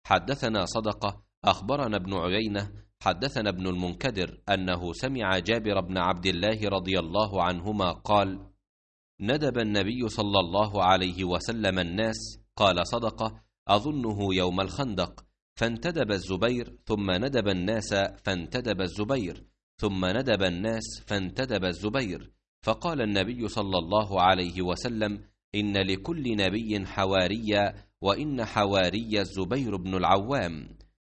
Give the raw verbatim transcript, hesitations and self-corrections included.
حدثنا صدقة أخبرنا ابن عيينة حدثنا ابن المنكدر أنه سمع جابر بن عبد الله رضي الله عنهما قال: ندب النبي صلى الله عليه وسلم الناس، قال صدقة: أظنه يوم الخندق، فانتدب الزبير، ثم ندب الناس فانتدب الزبير، ثم ندب الناس فانتدب الزبير، فقال النبي صلى الله عليه وسلم: إن لكل نبي حواريا، وإن حواري الزبير بن العوام.